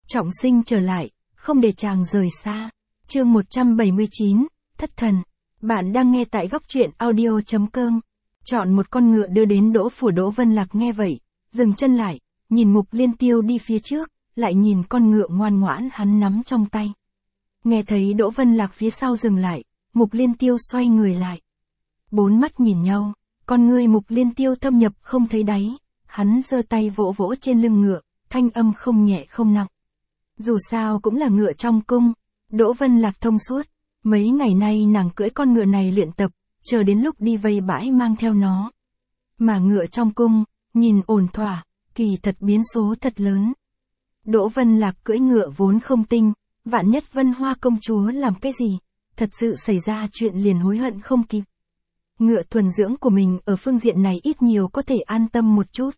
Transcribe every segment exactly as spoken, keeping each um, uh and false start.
trọng sinh trở lại, không để chàng rời xa. Chương một trăm bảy mươi chín, Thất Thần. Bạn đang nghe tại góc truyện audio chấm com. Chọn một con ngựa đưa đến Đỗ phủ. Đỗ Vân Lạc nghe vậy, dừng chân lại, nhìn Mục Liên Tiêu đi phía trước, lại nhìn con ngựa ngoan ngoãn hắn nắm trong tay. Nghe thấy Đỗ Vân Lạc phía sau dừng lại, Mục Liên Tiêu xoay người lại. Bốn mắt nhìn nhau, con ngươi Mục Liên Tiêu thâm nhập không thấy đáy, hắn giơ tay vỗ vỗ trên lưng ngựa, thanh âm không nhẹ không nặng. Dù sao cũng là ngựa trong cung, Đỗ Vân Lạc thông suốt, mấy ngày nay nàng cưỡi con ngựa này luyện tập, chờ đến lúc đi vây bãi mang theo nó. Mà ngựa trong cung, nhìn ổn thỏa, kỳ thật biến số thật lớn. Đỗ Vân Lạc cưỡi ngựa vốn không tinh, vạn nhất Vân Hoa công chúa làm cái gì, thật sự xảy ra chuyện liền hối hận không kịp. Ngựa thuần dưỡng của mình ở phương diện này ít nhiều có thể an tâm một chút.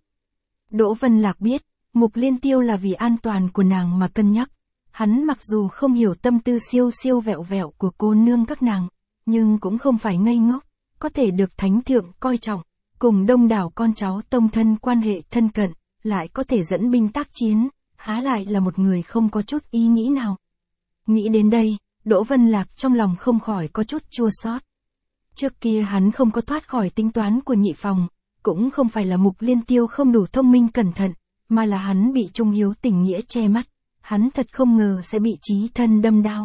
Đỗ Vân Lạc biết, Mục Liên Tiêu là vì an toàn của nàng mà cân nhắc. Hắn mặc dù không hiểu tâm tư siêu siêu vẹo vẹo của cô nương các nàng, nhưng cũng không phải ngây ngốc, có thể được thánh thượng coi trọng, cùng đông đảo con cháu tông thân quan hệ thân cận, lại có thể dẫn binh tác chiến, há lại là một người không có chút ý nghĩ nào. Nghĩ đến đây, Đỗ Vân Lạc trong lòng không khỏi có chút chua xót. Trước kia hắn không có thoát khỏi tính toán của nhị phòng, cũng không phải là Mục Liên Tiêu không đủ thông minh cẩn thận, mà là hắn bị trung hiếu tình nghĩa che mắt, hắn thật không ngờ sẽ bị chí thân đâm đao.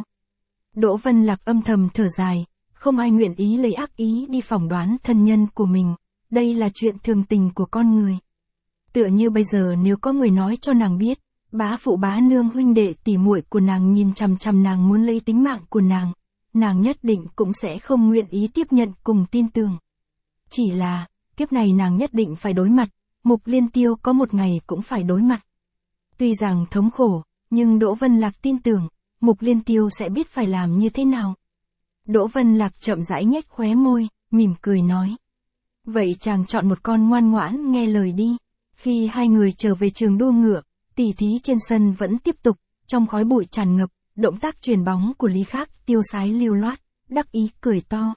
Đỗ Vân Lạc âm thầm thở dài, không ai nguyện ý lấy ác ý đi phỏng đoán thân nhân của mình, đây là chuyện thường tình của con người. Tựa như bây giờ nếu có người nói cho nàng biết, bá phụ bá nương huynh đệ tỉ muội của nàng nhìn chằm chằm nàng muốn lấy tính mạng của nàng, nàng nhất định cũng sẽ không nguyện ý tiếp nhận cùng tin tưởng. Chỉ là, kiếp này nàng nhất định phải đối mặt, Mục Liên Tiêu có một ngày cũng phải đối mặt. Tuy rằng thống khổ, nhưng Đỗ Vân Lạc tin tưởng, Mục Liên Tiêu sẽ biết phải làm như thế nào. Đỗ Vân Lạc chậm rãi nhếch khóe môi, mỉm cười nói. Vậy chàng chọn một con ngoan ngoãn nghe lời đi. Khi hai người trở về trường đua ngựa, tỉ thí trên sân vẫn tiếp tục, trong khói bụi tràn ngập, động tác chuyền bóng của Lý Khắc tiêu sái lưu loát, đắc ý cười to.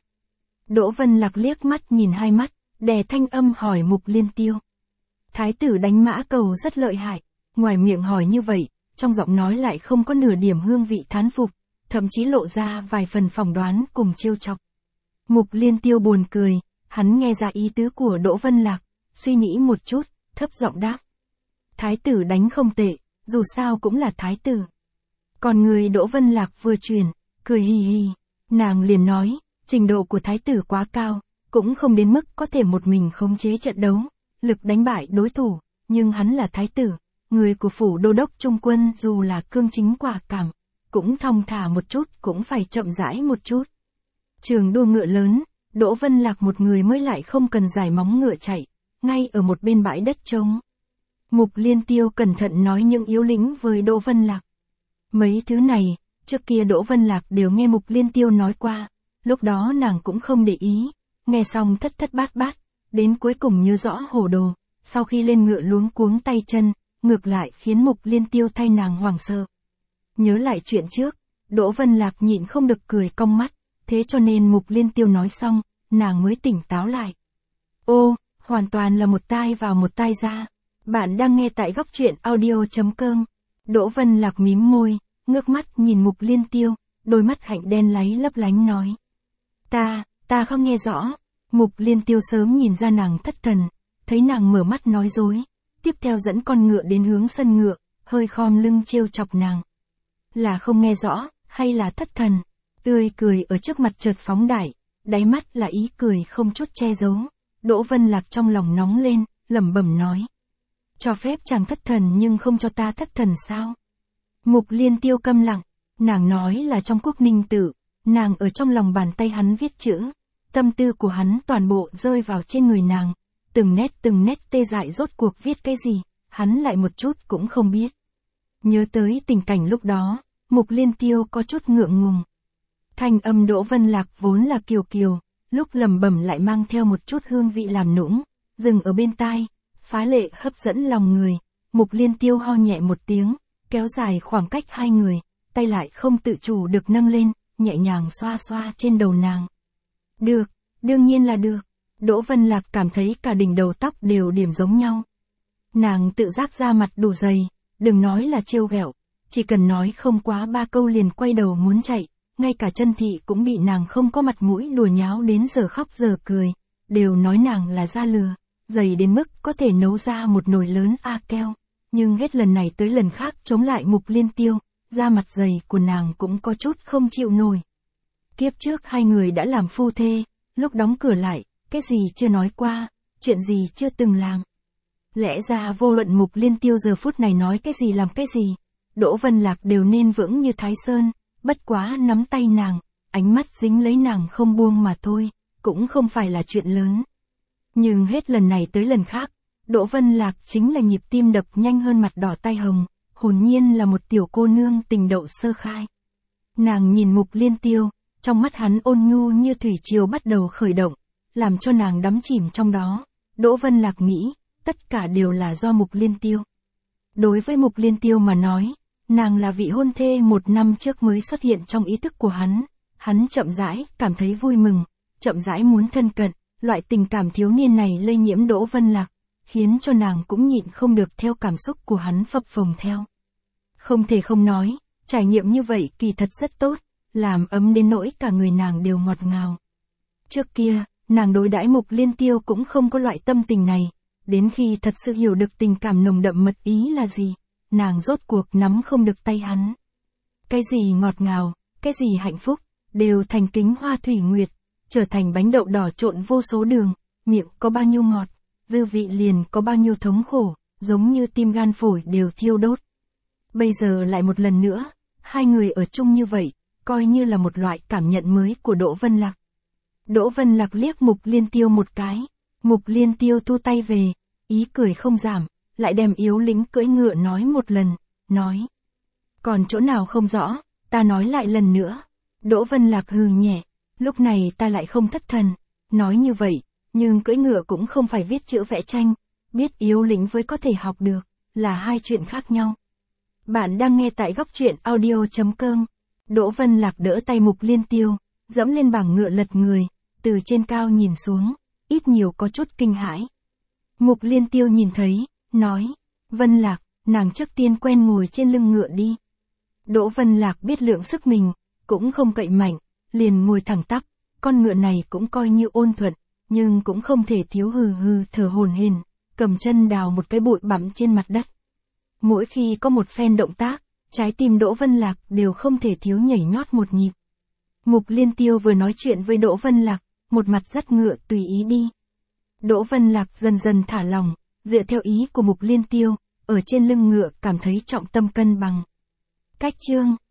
Đỗ Vân Lạc liếc mắt nhìn hai mắt, đè thanh âm hỏi Mục Liên Tiêu. Thái tử đánh mã cầu rất lợi hại, ngoài miệng hỏi như vậy, trong giọng nói lại không có nửa điểm hương vị thán phục, thậm chí lộ ra vài phần phỏng đoán cùng trêu chọc. Mục Liên Tiêu buồn cười, hắn nghe ra ý tứ của Đỗ Vân Lạc, suy nghĩ một chút, thấp giọng đáp. Thái tử đánh không tệ, dù sao cũng là thái tử. Còn người Đỗ Vân Lạc vừa truyền, cười hì hì, nàng liền nói, trình độ của thái tử quá cao, cũng không đến mức có thể một mình khống chế trận đấu, lực đánh bại đối thủ, nhưng hắn là thái tử, người của phủ đô đốc trung quân dù là cương chính quả cảm, cũng thong thả một chút cũng phải chậm rãi một chút. Trường đua ngựa lớn, Đỗ Vân Lạc một người mới lại không cần giải móng ngựa chạy, ngay ở một bên bãi đất trống. Mục Liên Tiêu cẩn thận nói những yếu lĩnh với Đỗ Vân Lạc. Mấy thứ này, trước kia Đỗ Vân Lạc đều nghe Mục Liên Tiêu nói qua, lúc đó nàng cũng không để ý, nghe xong thất thất bát bát, đến cuối cùng nhớ rõ hồ đồ, sau khi lên ngựa luống cuống tay chân, ngược lại khiến Mục Liên Tiêu thay nàng hoảng sợ. Nhớ lại chuyện trước, Đỗ Vân Lạc nhịn không được cười cong mắt, thế cho nên Mục Liên Tiêu nói xong, nàng mới tỉnh táo lại. Ô, hoàn toàn là một tai vào một tai ra. Bạn đang nghe tại góc truyện audio chấm com. Đỗ Vân Lạc mím môi, ngước mắt nhìn Mục Liên Tiêu, đôi mắt hạnh đen láy lấp lánh nói. Ta, ta không nghe rõ. Mục Liên Tiêu sớm nhìn ra nàng thất thần, thấy nàng mở mắt nói dối, tiếp theo dẫn con ngựa đến hướng sân ngựa, hơi khom lưng trêu chọc nàng. Là không nghe rõ, hay là thất thần? Tươi cười ở trước mặt chợt phóng đại, đáy mắt là ý cười không chút che giấu. Đỗ Vân Lạc trong lòng nóng lên, lẩm bẩm nói. Cho phép chàng thất thần nhưng không cho ta thất thần sao? Mục Liên Tiêu câm lặng, nàng nói là trong Quốc Ninh Tự, nàng ở trong lòng bàn tay hắn viết chữ, tâm tư của hắn toàn bộ rơi vào trên người nàng, từng nét từng nét tê dại rốt cuộc viết cái gì, hắn lại một chút cũng không biết. Nhớ tới tình cảnh lúc đó, Mục Liên Tiêu có chút ngượng ngùng. Thanh âm Đỗ Vân Lạc vốn là kiều kiều, lúc lẩm bẩm lại mang theo một chút hương vị làm nũng, dừng ở bên tai, phá lệ hấp dẫn lòng người. Mục Liên Tiêu ho nhẹ một tiếng, kéo dài khoảng cách hai người, tay lại không tự chủ được nâng lên, nhẹ nhàng xoa xoa trên đầu nàng. Được, đương nhiên là được. Đỗ Vân Lạc cảm thấy cả đỉnh đầu tóc đều điểm giống nhau. Nàng tự giác ra mặt đủ dày, đừng nói là trêu ghẹo, chỉ cần nói không quá ba câu liền quay đầu muốn chạy, ngay cả Chân Thị cũng bị nàng không có mặt mũi đùa nháo đến giờ khóc giờ cười, đều nói nàng là da lừa, dày đến mức có thể nấu ra một nồi lớn a keo, nhưng hết lần này tới lần khác chống lại Mục Liên Tiêu, da mặt dày của nàng cũng có chút không chịu nổi. Kiếp trước hai người đã làm phu thê, lúc đóng cửa lại, cái gì chưa nói qua, chuyện gì chưa từng làm. Lẽ ra vô luận Mục Liên Tiêu giờ phút này nói cái gì làm cái gì, Đỗ Vân Lạc đều nên vững như Thái Sơn, bất quá nắm tay nàng, ánh mắt dính lấy nàng không buông mà thôi, cũng không phải là chuyện lớn. Nhưng hết lần này tới lần khác, Đỗ Vân Lạc chính là nhịp tim đập nhanh hơn mặt đỏ tai hồng, hồn nhiên là một tiểu cô nương tình đậu sơ khai. Nàng nhìn Mục Liên Tiêu, trong mắt hắn ôn nhu như thủy triều bắt đầu khởi động, làm cho nàng đắm chìm trong đó. Đỗ Vân Lạc nghĩ, tất cả đều là do Mục Liên Tiêu. Đối với Mục Liên Tiêu mà nói, nàng là vị hôn thê một năm trước mới xuất hiện trong ý thức của hắn, hắn chậm rãi cảm thấy vui mừng, chậm rãi muốn thân cận, loại tình cảm thiếu niên này lây nhiễm Đỗ Vân Lạc, khiến cho nàng cũng nhịn không được theo cảm xúc của hắn phập phồng theo. Không thể không nói, trải nghiệm như vậy kỳ thật rất tốt, làm ấm đến nỗi cả người nàng đều ngọt ngào. Trước kia, nàng đối đãi Mục Liên Tiêu cũng không có loại tâm tình này, đến khi thật sự hiểu được tình cảm nồng đậm mật ý là gì, nàng rốt cuộc nắm không được tay hắn. Cái gì ngọt ngào, cái gì hạnh phúc, đều thành kính hoa thủy nguyệt, trở thành bánh đậu đỏ trộn vô số đường, miệng có bao nhiêu ngọt, dư vị liền có bao nhiêu thống khổ, giống như tim gan phổi đều thiêu đốt. Bây giờ lại một lần nữa, hai người ở chung như vậy, coi như là một loại cảm nhận mới của Đỗ Vân Lạc. Đỗ Vân Lạc liếc Mục Liên Tiêu một cái, Mục Liên Tiêu thu tay về, ý cười không giảm, lại đem yếu lĩnh cưỡi ngựa nói một lần, nói. Còn chỗ nào không rõ, ta nói lại lần nữa. Đỗ Vân Lạc hừ nhẹ, lúc này ta lại không thất thần, nói như vậy, nhưng cưỡi ngựa cũng không phải viết chữ vẽ tranh, biết yếu lĩnh với có thể học được, là hai chuyện khác nhau. Bạn đang nghe tại góc truyện audio chấm com. Đỗ Vân Lạc đỡ tay Mục Liên Tiêu, dẫm lên bảng ngựa lật người, từ trên cao nhìn xuống, ít nhiều có chút kinh hãi. Mục Liên Tiêu nhìn thấy, nói, Vân Lạc, nàng trước tiên quen ngồi trên lưng ngựa đi. Đỗ Vân Lạc biết lượng sức mình, cũng không cậy mạnh, liền ngồi thẳng tắp, con ngựa này cũng coi như ôn thuận, nhưng cũng không thể thiếu hừ hừ thở hổn hển, cầm chân đào một cái bụi bặm trên mặt đất. Mỗi khi có một phen động tác, trái tim Đỗ Vân Lạc đều không thể thiếu nhảy nhót một nhịp. Mục Liên Tiêu vừa nói chuyện với Đỗ Vân Lạc, một mặt dắt ngựa tùy ý đi. Đỗ Vân Lạc dần dần thả lòng, dựa theo ý của Mục Liên Tiêu, ở trên lưng ngựa cảm thấy trọng tâm cân bằng. Cách chương